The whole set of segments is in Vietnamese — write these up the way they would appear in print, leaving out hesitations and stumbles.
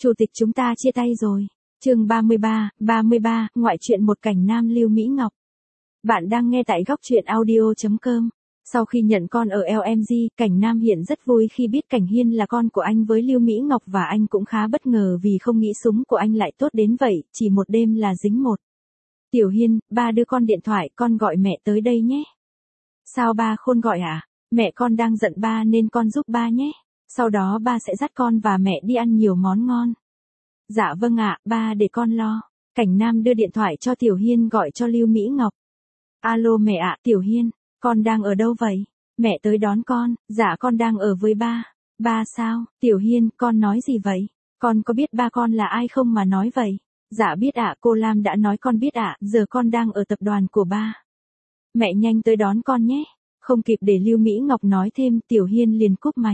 Chủ tịch chúng ta chia tay rồi. Chương 33, ngoại truyện một cảnh nam Lưu Mỹ Ngọc. Bạn đang nghe tại góc truyện audio.com. Sau khi nhận con ở LMG, Cảnh Nam hiện rất vui khi biết Cảnh Hiên là con của anh với Lưu Mỹ Ngọc và anh cũng khá bất ngờ vì không nghĩ súng của anh lại tốt đến vậy, chỉ một đêm là dính một. Tiểu Hiên, ba đưa con điện thoại, con gọi mẹ tới đây nhé. Sao ba khôn gọi à? Mẹ con đang giận ba nên con giúp ba nhé. Sau đó ba sẽ dắt con và mẹ đi ăn nhiều món ngon. Dạ vâng ạ, ba để con lo. Cảnh Nam đưa điện thoại cho Tiểu Hiên gọi cho Lưu Mỹ Ngọc. Alo mẹ ạ, Tiểu Hiên, con đang ở đâu vậy? Mẹ tới đón con, dạ con đang ở với ba. Ba sao? Tiểu Hiên, con nói gì vậy? Con có biết ba con là ai không mà nói vậy? Dạ biết ạ, cô Lam đã nói con biết ạ, giờ con đang ở tập đoàn của ba. Mẹ nhanh tới đón con nhé. Không kịp để Lưu Mỹ Ngọc nói thêm, Tiểu Hiên liền cúp máy.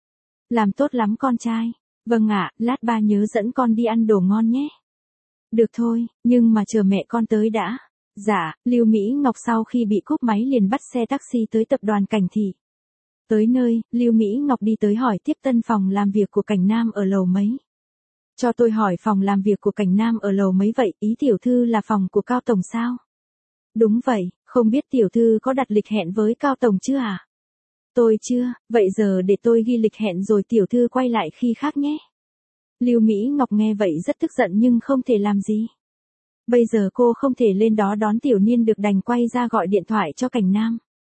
Làm tốt lắm con trai. Vâng ạ, lát ba nhớ dẫn con đi ăn đồ ngon nhé. Được thôi, nhưng mà chờ mẹ con tới đã. Dạ, Lưu Mỹ Ngọc sau khi bị cúp máy liền bắt xe taxi tới tập đoàn Cảnh Thị. Tới nơi, Lưu Mỹ Ngọc đi tới hỏi tiếp tân phòng làm việc của Cảnh Nam ở lầu mấy. Cho tôi hỏi phòng làm việc của Cảnh Nam ở lầu mấy vậy, ý tiểu thư là phòng của Cao Tổng sao? Đúng vậy, không biết tiểu thư có đặt lịch hẹn với Cao Tổng chưa à? Tôi chưa, vậy giờ để tôi ghi lịch hẹn rồi tiểu thư quay lại khi khác nhé. Lưu Mỹ Ngọc nghe vậy rất tức giận nhưng không thể làm gì. Bây giờ cô không thể lên đó đón Tiểu Niên được đành quay ra gọi điện thoại cho Cảnh Nam.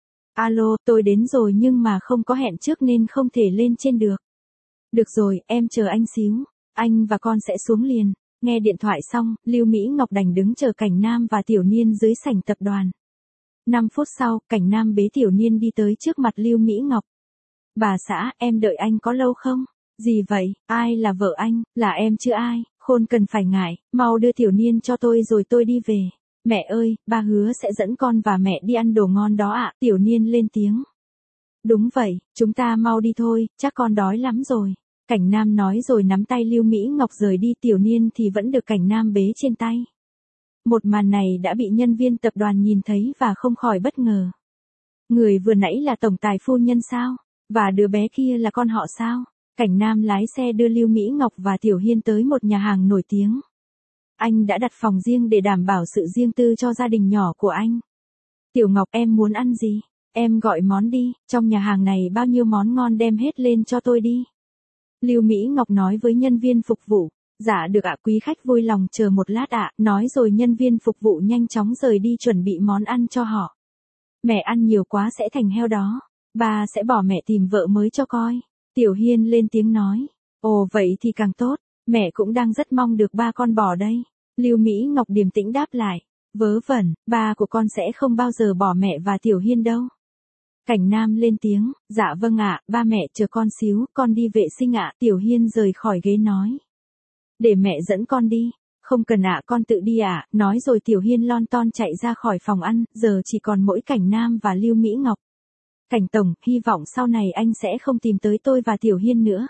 Alo, tôi đến rồi nhưng mà không có hẹn trước nên không thể lên trên được. Được rồi, em chờ anh xíu, anh và con sẽ xuống liền. Nghe điện thoại xong, Lưu Mỹ Ngọc đành đứng chờ Cảnh Nam và Tiểu Niên dưới sảnh tập đoàn. 5 phút sau, Cảnh Nam bế Tiểu Niên đi tới trước mặt Lưu Mỹ Ngọc. Bà xã, em đợi anh có lâu không? Gì vậy, ai là vợ anh, là em chứ ai, khôn cần phải ngại, mau đưa Tiểu Niên cho tôi rồi tôi đi về. Mẹ ơi, ba hứa sẽ dẫn con và mẹ đi ăn đồ ngon đó ạ, Tiểu Niên lên tiếng. Đúng vậy, chúng ta mau đi thôi, chắc con đói lắm rồi. Cảnh Nam nói rồi nắm tay Lưu Mỹ Ngọc rời đi, Tiểu Niên thì vẫn được Cảnh Nam bế trên tay. Một màn này đã bị nhân viên tập đoàn nhìn thấy và không khỏi bất ngờ. Người vừa nãy là tổng tài phu nhân sao? Và đứa bé kia là con họ sao? Cảnh Nam lái xe đưa Lưu Mỹ Ngọc và Tiểu Hiên tới một nhà hàng nổi tiếng. Anh đã đặt phòng riêng để đảm bảo sự riêng tư cho gia đình nhỏ của anh. Tiểu Ngọc, em muốn ăn gì? Em gọi món đi, trong nhà hàng này bao nhiêu món ngon đem hết lên cho tôi đi. Lưu Mỹ Ngọc nói với nhân viên phục vụ. Dạ được ạ, quý khách vui lòng chờ một lát ạ, nói rồi nhân viên phục vụ nhanh chóng rời đi chuẩn bị món ăn cho họ. Mẹ ăn nhiều quá sẽ thành heo đó, ba sẽ bỏ mẹ tìm vợ mới cho coi. Tiểu Hiên lên tiếng nói. Ồ vậy thì càng tốt, mẹ cũng đang rất mong được ba con bỏ đây. Lưu Mỹ Ngọc điềm tĩnh đáp lại. Vớ vẩn, ba của con sẽ không bao giờ bỏ mẹ và Tiểu Hiên đâu. Cảnh Nam lên tiếng, dạ vâng ạ, ba mẹ chờ con xíu, con đi vệ sinh ạ. Tiểu Hiên rời khỏi ghế nói. Để mẹ dẫn con đi. Không cần ạ, con tự đi ạ. Nói rồi Tiểu Hiên lon ton chạy ra khỏi phòng ăn, giờ chỉ còn mỗi Cảnh Nam và Lưu Mỹ Ngọc. Cảnh Tổng, hy vọng sau này anh sẽ không tìm tới tôi và Tiểu Hiên nữa.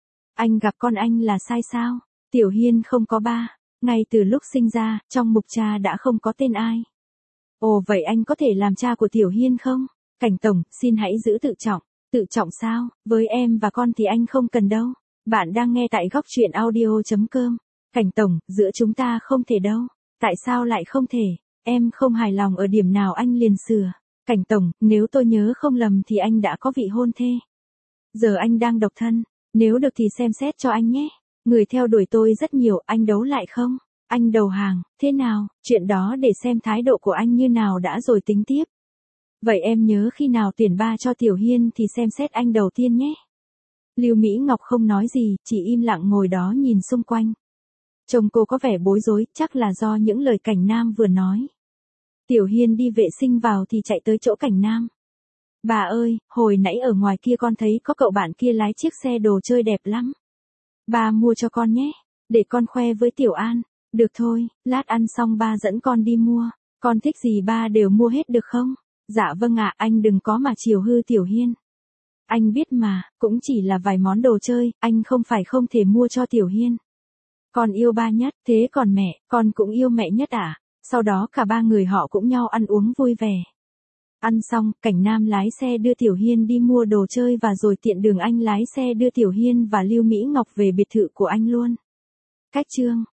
Anh gặp con anh là sai sao? Tiểu Hiên không có ba. Ngay từ lúc sinh ra, trong mục cha đã không có tên ai. Ồ vậy anh có thể làm cha của Tiểu Hiên không? Cảnh Tổng, xin hãy giữ tự trọng. Tự trọng sao? Với em và con thì anh không cần đâu. Bạn đang nghe tại góc truyện audio.com. Cảnh Tổng, giữa chúng ta không thể đâu. Tại sao lại không thể? Em không hài lòng ở điểm nào anh liền sửa. Cảnh Tổng, nếu tôi nhớ không lầm thì anh đã có vị hôn thê. Giờ anh đang độc thân. Nếu được thì xem xét cho anh nhé. Người theo đuổi tôi rất nhiều, anh đấu lại không? Anh đầu hàng, thế nào? Chuyện đó để xem thái độ của anh như nào đã rồi tính tiếp. Vậy em nhớ khi nào tuyển ba cho Tiểu Hiên thì xem xét anh đầu tiên nhé. Lưu Mỹ Ngọc không nói gì, chỉ im lặng ngồi đó nhìn xung quanh. Chồng cô có vẻ bối rối, chắc là do những lời Cảnh Nam vừa nói. Tiểu Hiên đi vệ sinh vào thì chạy tới chỗ Cảnh Nam. Bà ơi, hồi nãy ở ngoài kia con thấy có cậu bạn kia lái chiếc xe đồ chơi đẹp lắm. Ba mua cho con nhé, để con khoe với Tiểu An. Được thôi, lát ăn xong ba dẫn con đi mua. Con thích gì ba đều mua hết được không? Dạ vâng ạ, anh đừng có mà chiều hư Tiểu Hiên. Anh biết mà, cũng chỉ là vài món đồ chơi, anh không phải không thể mua cho Tiểu Hiên. Con yêu ba nhất, thế còn mẹ, con cũng yêu mẹ nhất à? Sau đó cả ba người họ cũng nhau ăn uống vui vẻ. Ăn xong, Cảnh Nam lái xe đưa Tiểu Hiên đi mua đồ chơi và rồi tiện đường anh lái xe đưa Tiểu Hiên và Lưu Mỹ Ngọc về biệt thự của anh luôn. Cách chương